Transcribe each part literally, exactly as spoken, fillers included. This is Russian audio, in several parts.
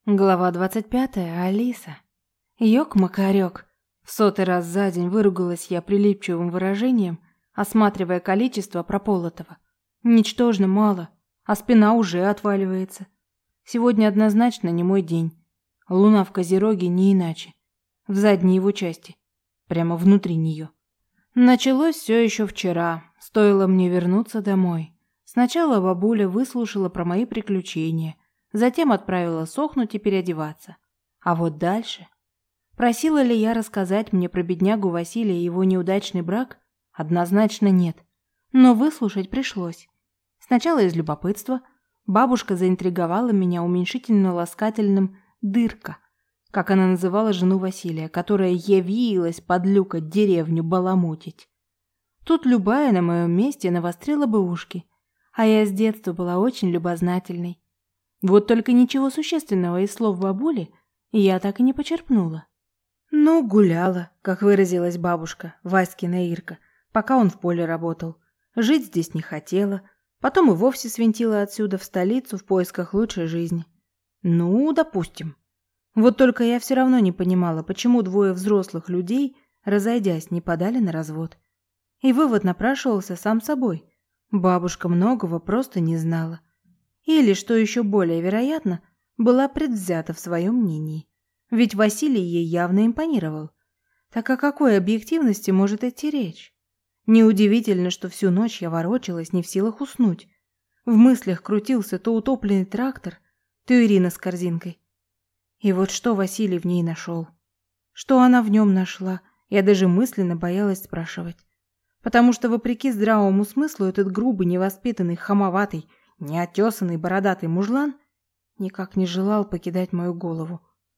Глава двадцать пятая. Алиса. Ёк-макарёк. В сотый раз за день выругалась я прилипчивым выражением, осматривая количество прополотого. Ничтожно мало, а спина уже отваливается. Сегодня однозначно не мой день. Луна в Козероге не иначе. В задней его части. Прямо внутри неё. Началось всё ещё вчера. Стоило мне вернуться домой. Сначала бабуля выслушала про мои приключения. Затем отправила сохнуть и переодеваться. А вот дальше... Просила ли я рассказать мне про беднягу Василия и его неудачный брак? Однозначно нет. Но выслушать пришлось. Сначала из любопытства. Бабушка заинтриговала меня уменьшительно-ласкательным «дырка», как она называла жену Василия, которая явилась подлюкать деревню баламутить. Тут любая на моем месте навострила бы ушки. А я с детства была очень любознательной. Вот только ничего существенного из слов бабули я так и не почерпнула. Ну, гуляла, как выразилась бабушка, Васькина Ирка, пока он в поле работал. Жить здесь не хотела, потом и вовсе свинтила отсюда в столицу в поисках лучшей жизни. Ну, допустим. Вот только я все равно не понимала, почему двое взрослых людей, разойдясь, не подали на развод. И вывод напрашивался сам собой. Бабушка многого просто не знала. Или, что еще более вероятно, была предвзята в своем мнении. Ведь Василий ей явно импонировал. Так о какой объективности может идти речь? Неудивительно, что всю ночь я ворочалась, не в силах уснуть. В мыслях крутился то утопленный трактор, то Ирина с корзинкой. И вот что Василий в ней нашел. Что она в нем нашла, я даже мысленно боялась спрашивать. Потому что, вопреки здравому смыслу, этот грубый, невоспитанный, хамоватый, неотесанный бородатый мужлан никак не желал покидать мою голову.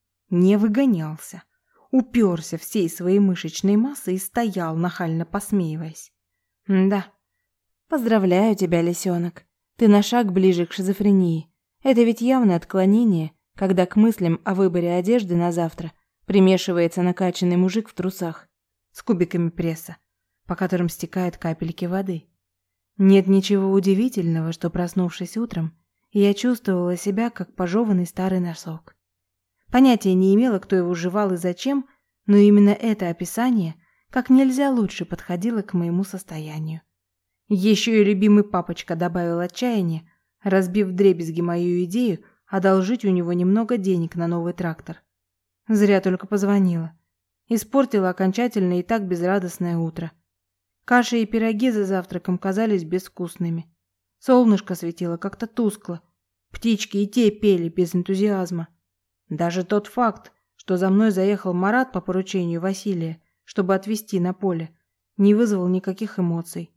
Не выгонялся, уперся всей своей мышечной массой и стоял, нахально посмеиваясь. Да, поздравляю тебя, лисенок. Ты на шаг ближе к шизофрении. Это ведь явное отклонение, когда к мыслям о выборе одежды на завтра примешивается накачанный мужик в трусах с кубиками пресса, по которым стекают капельки воды. Нет ничего удивительного, что, проснувшись утром, я чувствовала себя, как пожеванный старый носок. Понятия не имела, кто его жевал и зачем, но именно это описание как нельзя лучше подходило к моему состоянию. Еще и любимый папочка добавил отчаяния, разбив вдребезги мою идею одолжить у него немного денег на новый трактор. Зря только позвонила. Испортила окончательно и так безрадостное утро. Каша и пироги за завтраком казались безвкусными. Солнышко светило как-то тускло. Птички и те пели без энтузиазма. Даже тот факт, что за мной заехал Марат по поручению Василия, чтобы отвезти на поле, не вызвал никаких эмоций.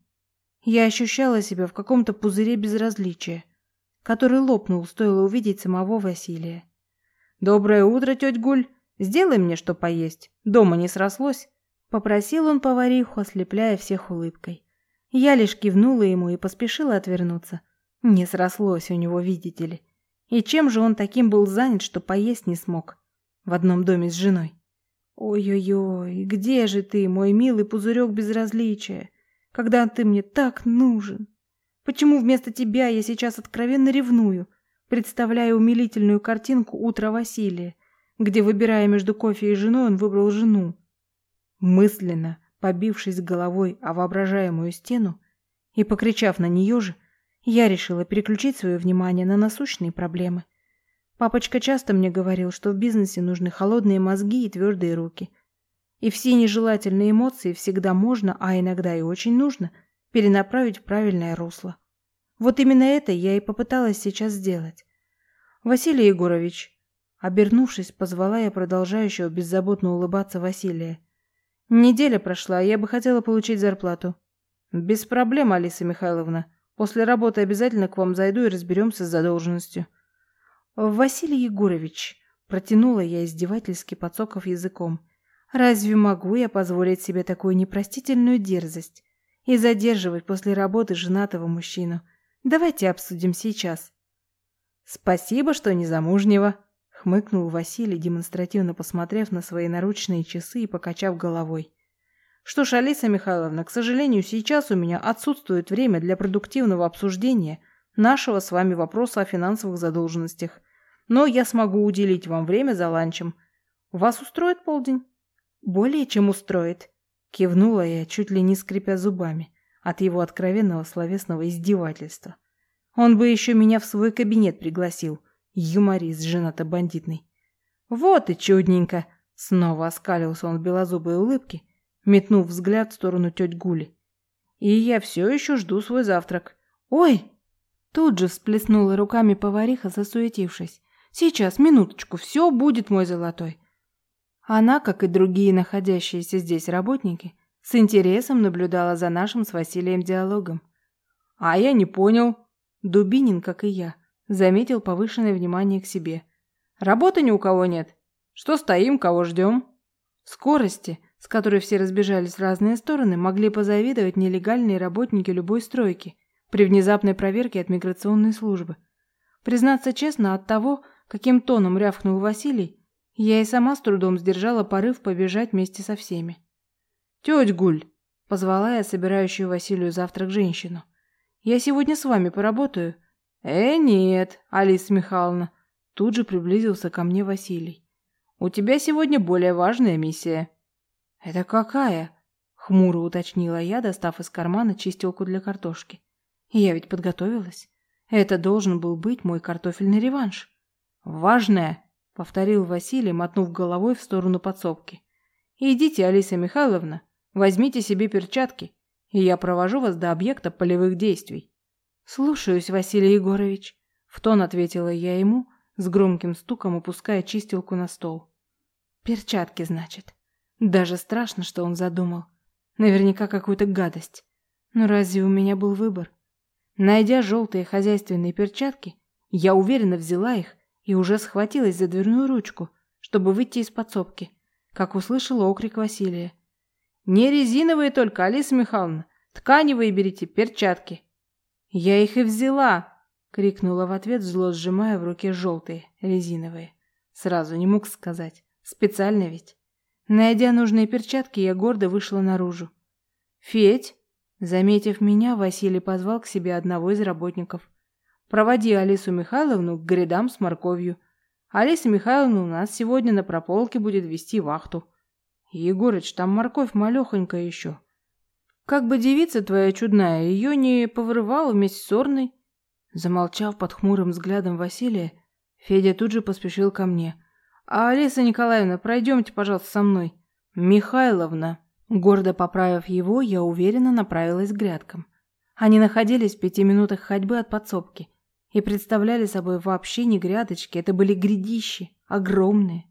Я ощущала себя в каком-то пузыре безразличия, который лопнул, стоило увидеть самого Василия. «Доброе утро, тетя Гуль! Сделай мне что поесть. Дома не срослось?» Попросил он повариху, ослепляя всех улыбкой. Я лишь кивнула ему и поспешила отвернуться. Не срослось у него, видите ли. И чем же он таким был занят, что поесть не смог? В одном доме с женой. Ой-ой-ой, где же ты, мой милый пузырек безразличия, когда ты мне так нужен? Почему вместо тебя я сейчас откровенно ревную, представляя умилительную картинку утра Василия, где, выбирая между кофе и женой, он выбрал жену? Мысленно, побившись головой о воображаемую стену и покричав на нее же, я решила переключить свое внимание на насущные проблемы. Папочка часто мне говорил, что в бизнесе нужны холодные мозги и твердые руки. И все нежелательные эмоции всегда можно, а иногда и очень нужно, перенаправить в правильное русло. Вот именно это я и попыталась сейчас сделать. «Василий Егорович», обернувшись, позвала я продолжающего беззаботно улыбаться Василия. «Неделя прошла, я бы хотела получить зарплату». «Без проблем, Алиса Михайловна. После работы обязательно к вам зайду и разберемся с задолженностью». «Василий Егорович», протянула я издевательски, подсоков языком, «разве могу я позволить себе такую непростительную дерзость и задерживать после работы женатого мужчину? Давайте обсудим сейчас». «Спасибо, что не замужнего», хмыкнул Василий, демонстративно посмотрев на свои наручные часы и покачав головой. «Что ж, Алиса Михайловна, к сожалению, сейчас у меня отсутствует время для продуктивного обсуждения нашего с вами вопроса о финансовых задолженностях. но я смогу уделить вам время за ланчем. Вас устроит полдень?» «Более чем устроит», — кивнула я, чуть ли не скрипя зубами от его откровенного словесного издевательства. Он бы еще меня в свой кабинет пригласил, юморист женато-бандитный. «Вот и чудненько!» — снова оскалился он в белозубой улыбке, метнув взгляд в сторону теть Гули. «И я все еще жду свой завтрак». «Ой!» — тут же всплеснула руками повариха, засуетившись. «Сейчас, минуточку, все будет, мой золотой». Она, как и другие находящиеся здесь работники, с интересом наблюдала за нашим с Василием диалогом. «А я не понял». Дубинин, как и я, заметил повышенное внимание к себе. «Работы ни у кого нет. Что стоим, кого ждем?» Скорости, с которой все разбежались в разные стороны, могли позавидовать нелегальные работники любой стройки при внезапной проверке от миграционной службы. Признаться честно, от того, каким тоном рявкнул Василий, я и сама с трудом сдержала порыв побежать вместе со всеми. «Тетя Гуль!» – позвала я собирающую Василию завтрак женщину. «Я сегодня с вами поработаю». «Э, нет, Алиса Михайловна!» – тут же приблизился ко мне Василий. «У тебя сегодня более важная миссия». «Это какая?» – хмуро уточнила я, достав из кармана чистилку для картошки. «Я ведь подготовилась. Это должен был быть мой картофельный реванш». «Важная!» — повторил Василий, мотнув головой в сторону подсобки. «Идите, Алиса Михайловна, возьмите себе перчатки, и я провожу вас до объекта полевых действий». «Слушаюсь, Василий Егорович», — в тон ответила я ему, с громким стуком опуская чистилку на стол. «Перчатки, значит. Даже страшно, что он задумал. Наверняка какую-то гадость. Но разве у меня был выбор? Найдя желтые хозяйственные перчатки, я уверенно взяла их и уже схватилась за дверную ручку, чтобы выйти из подсобки, как услышала окрик Василия. «Не резиновые только, Алиса Михайловна, тканевые берите, перчатки». «Я их и взяла!» — крикнула в ответ, зло сжимая в руке желтые, резиновые. Сразу не мог сказать. Специально ведь. Найдя нужные перчатки, я гордо вышла наружу. «Федь!» Заметив меня, Василий позвал к себе одного из работников. «Проводи Алису Михайловну к грядам с морковью. Алиса Михайловна у нас сегодня на прополке будет вести вахту. Егорыч, там морковь малехонькая еще. Как бы девица твоя чудная ее не повырывала вместе с Орной». Замолчав под хмурым взглядом Василия, Федя тут же поспешил ко мне. «А, Алиса Николаевна, пройдемте, пожалуйста, со мной». «Михайловна». Гордо поправив его, я уверенно направилась к грядкам. Они находились в пяти минутах ходьбы от подсобки и представляли собой вообще не грядочки, это были грядищи, огромные.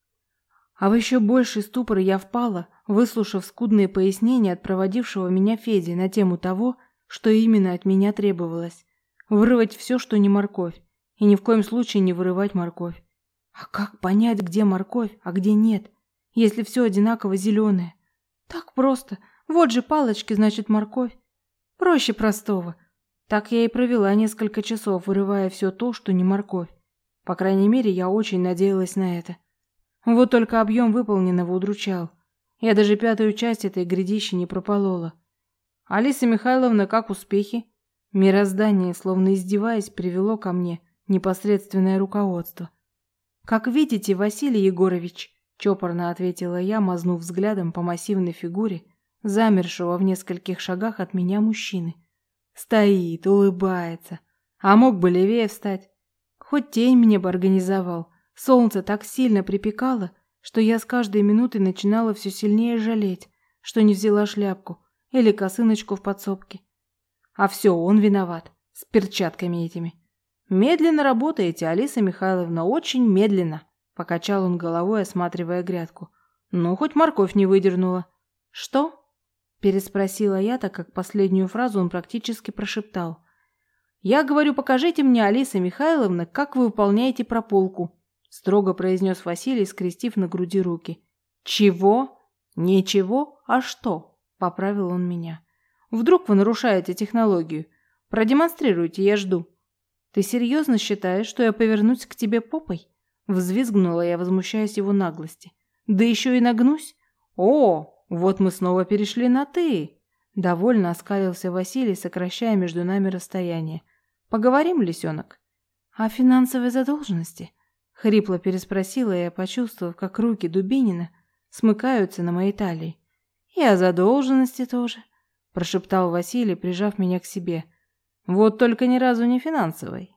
А в еще больший ступор я впала, выслушав скудные пояснения от проводившего меня Феди на тему того, что именно от меня требовалось. Вырвать все, что не морковь, и ни в коем случае не вырывать морковь. А как понять, где морковь, а где нет, если все одинаково зеленое? Так просто. Вот же палочки, значит, морковь. Проще простого. Так я и провела несколько часов, вырывая все то, что не морковь. По крайней мере, я очень надеялась на это. Вот только объем выполненного удручал. Я даже пятую часть этой грядищи не прополола. «Алиса Михайловна, как успехи?» Мироздание, словно издеваясь, привело ко мне непосредственное руководство. «Как видите, Василий Егорович», — чопорно ответила я, мазнув взглядом по массивной фигуре, замершего в нескольких шагах от меня мужчины. Стоит, улыбается. А мог бы левее встать. Хоть тень мне бы организовал. Солнце так сильно припекало, что я с каждой минутой начинала все сильнее жалеть, что не взяла шляпку или косыночку в подсобке. А все он виноват, с перчатками этими. «Медленно работаете, Алиса Михайловна, очень медленно», — покачал он головой, осматривая грядку. «Ну, хоть морковь не выдернула». «Что?» — переспросила я, так как последнюю фразу он практически прошептал. «Я говорю, покажите мне, Алиса Михайловна, как вы выполняете прополку», — строго произнес Василий, скрестив на груди руки. «Чего? Ничего, а что?» — поправил он меня. «Вдруг вы нарушаете технологию? Продемонстрируйте, я жду». «Ты серьезно считаешь, что я повернусь к тебе попой?» Взвизгнула я, возмущаясь его наглости. «Да еще и нагнусь? О, вот мы снова перешли на «ты». Довольно оскалился Василий, сокращая между нами расстояние. «Поговорим, лисенок?» «О финансовой задолженности?» Хрипло переспросила я, почувствовав, как руки Дубинина смыкаются на моей талии. «И о задолженности тоже», – прошептал Василий, прижав меня к себе. «Вот только ни разу не финансовой».